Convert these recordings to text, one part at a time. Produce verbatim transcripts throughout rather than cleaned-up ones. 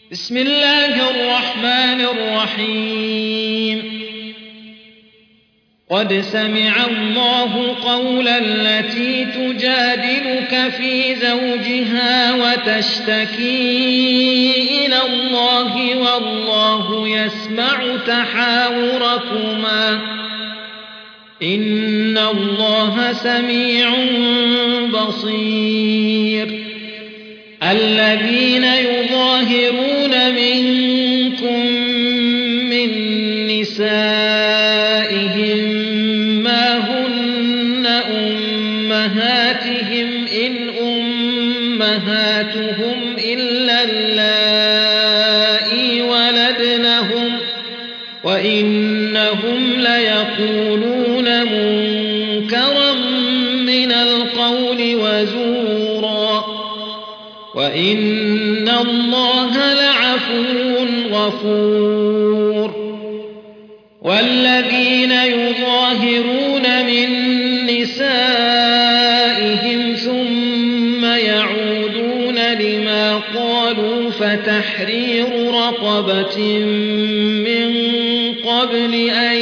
بسم الله الرحمن الرحيم قد سمع الله قول التي تجادلك في زوجها وتشتكي إلى الله والله يسمع تحاوركما إن الله سميع بصير الذين يظاهرون منكم من نسائهم ما هن أمهاتهم إن أمهاتهم إلا اللائي ولدنهم وإنهم ليقولون منكرا من القول وزورا وإن الله لعفو غفور والذين يظاهرون من نسائهم ثم يعودون لما قالوا فتحرير رقبة من قبل أن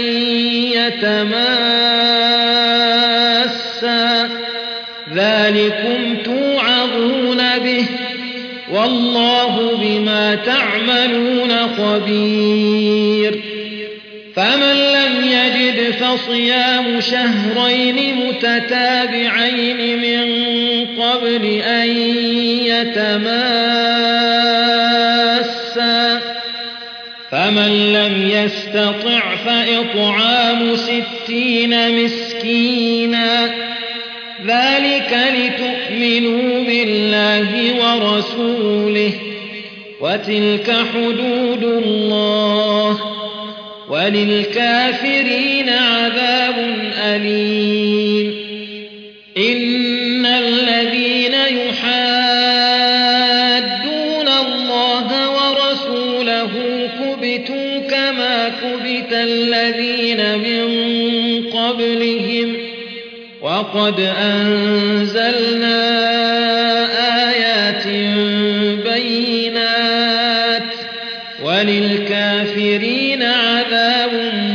يتماسا ذلكم توعظون به والله بما تعملون خبير فمن لم يجد فصيام شهرين متتابعين من قبل أن يتماسا فمن لم يستطع فإطعام ستين مسكينا ذلك لتؤمنوا بالله ورسوله وتلك حدود الله وللكافرين عذاب أليم إن الذين يحادون الله ورسوله كبتوا كما كبت الذين من قبلهم وقد أنزلنا آيات بينات وللكافرين عذاب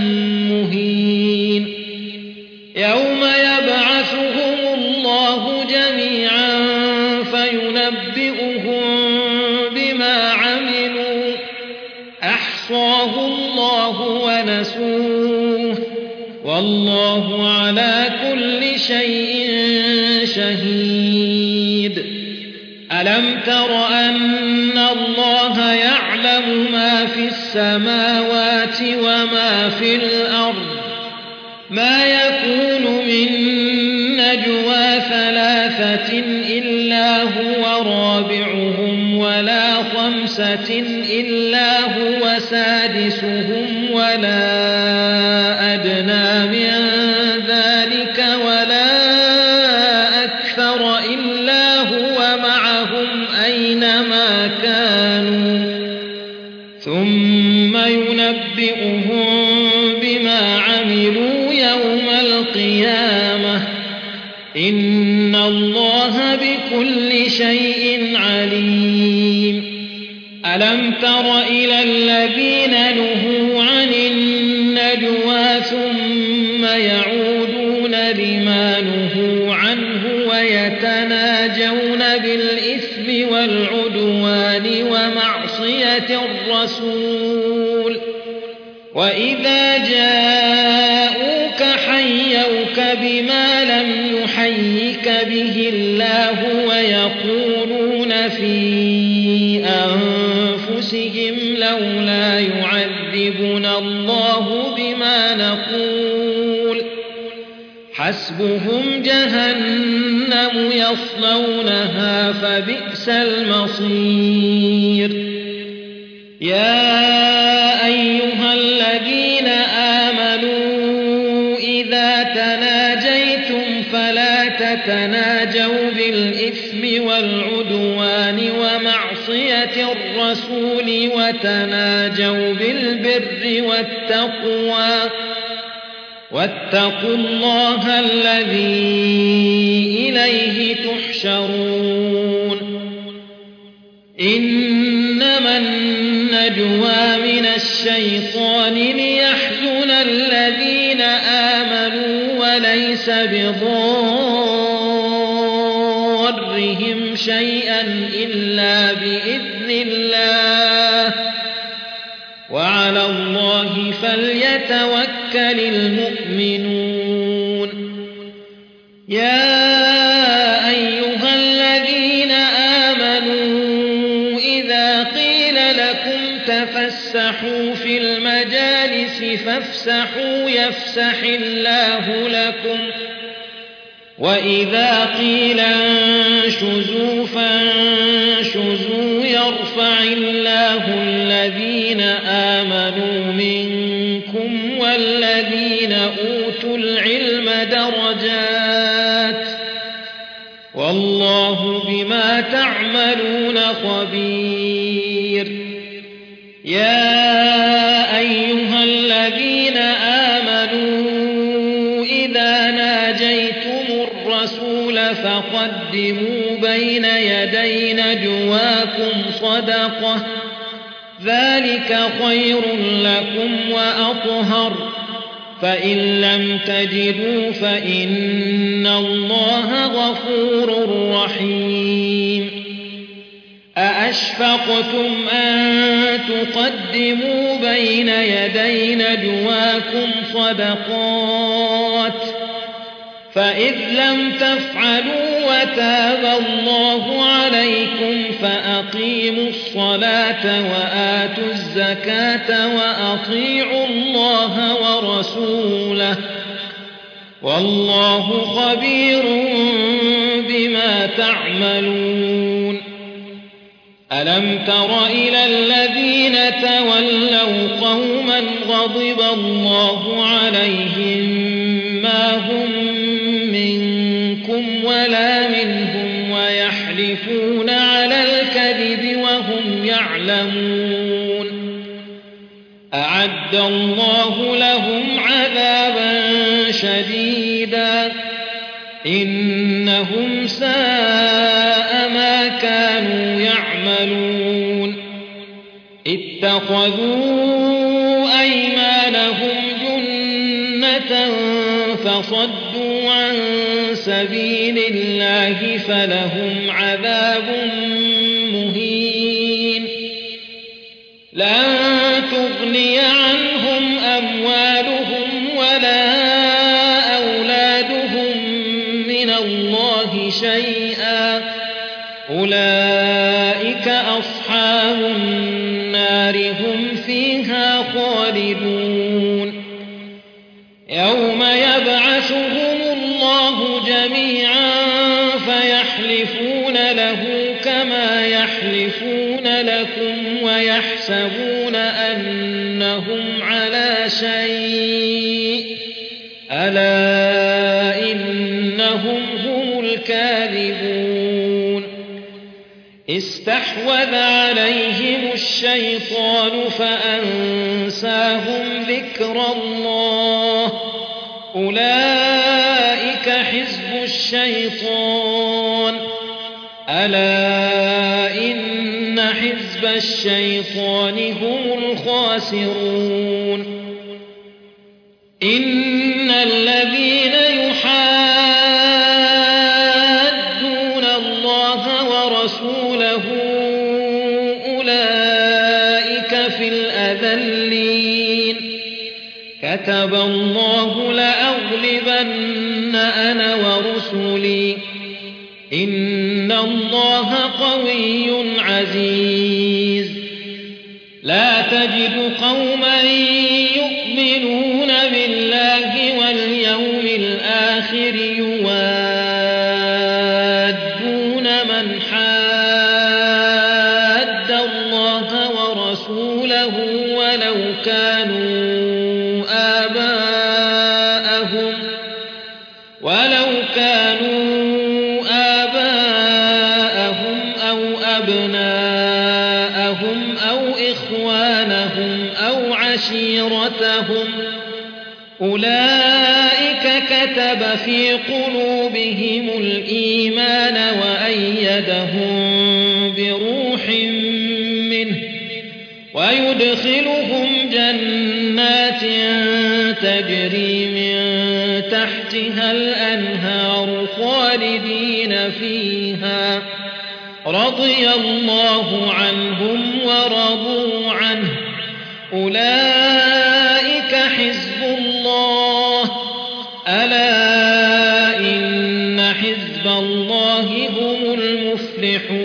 مهين يوم يبعثهم الله جميعا فينبئهم بما عملوا أحصاه الله ونسوه والله على كل شيء شهيد ألم تر أن الله يعلم ما في السماوات وما في الأرض ما يكون من نجوى ثلاثة إلا هو رابعهم ولا خمسة إلا هو سادسهم ولا أدنى من ذلك ولا أكثر إلا هو معهم أينما كانوا ثم ينبئهم بما عملوا يوم القيامة إن الله بكل شيء عليم ألم تر إلى الذين نهوا عن النجوى ثم يعودون لما نهوا عنه ويتناجون بالإثم والعدوان ومعصية الرسول وإذا جاءوك حيوك بما لم يحيك به الله ويقولون في أنفسهم لولا يعذبنا الله بما نقول حسبهم جهنم يصلونها فبئس المصير يا أيها الذين آمنوا إذا تناجيتم فلا تتناجوا بالإثم والعدوان ومعصية الرسول وتناجوا بالبر والتقوى واتقوا الله الذي إليه تحشرون إنما إنما النجوى من الشيطان ليحزن الذين آمنوا وليس بضارهم شيئا إلا بإذن الله وعلى الله فليتوكل المؤمنون يا أيها الذين آمنوا إذا قيل لكم تفسحوا في المجالس فافسحوا يفسح الله لكم وإذا قيل انشزوا فانشزوا يرفع الله الذين آمنوا منكم والذين أوتوا العلم درجات والله بما تعملون خبير يا أيها الذين آمنوا إذا ناجيتم الرسول فقدموا بين يدي نجواكم صدقة ذلك خير لكم وأطهر فإن لم تجدوا فإن الله غفور رحيم أأشفقتم أن تقدموا بين يدي نجواكم صدقات فإذ لم تفعلوا وتاب الله عليكم فأقيموا الصلاة وآتوا الزكاة وأطيعوا الله ورسوله والله خبير بما تعملون ألم تر إلى الذين تولوا قوما غضب الله عليهم ما هم منكم ولا منهم ويحلفون على الكذب وهم يعلمون أعد الله لهم عذابا شديدا إنهم ساء ما كانوا يعملون اتخذوا أيمانهم جنة فصدوا عن سبيل الله فلهم عذاب مهين لن تغني عنهم أموالهم ولا أولادهم من الله شيئا أولئك أصحاب النار هم فيها خالدون يوم يبعثهم الله جميعا فيحلفون له كما يحلفون لكم ويحسبون أنهم على شيء ألا إنهم هم الكاذبون استحوذ عليهم الشيطان فأنساهم ذكر الله أولئك حزب الشيطان ألا إن حزب الشيطان هم الخاسرون إن الذين يحادون الله ورسوله أولئك في الأذلين كتب الله لأغلبن أنا ورسلي إن الله قوي عزيز لا تجد قوما يؤمنون بالله واليوم الآخر يوادون من حاد الله ورسوله ولو كانوا آباءهم ولو كانوا آباءهم أو أبناءهم أو إخوانهم أو عشيرتهم أولئك كتب في قلوبهم الإيمان وأيدهم بروح منه ويدخلهم جنات تجري من تحتها الأنهار خالدين فيها رضي الله عنهم ورضوا عنه أولئك حزب الله ألا إن حزب الله هم المفلحون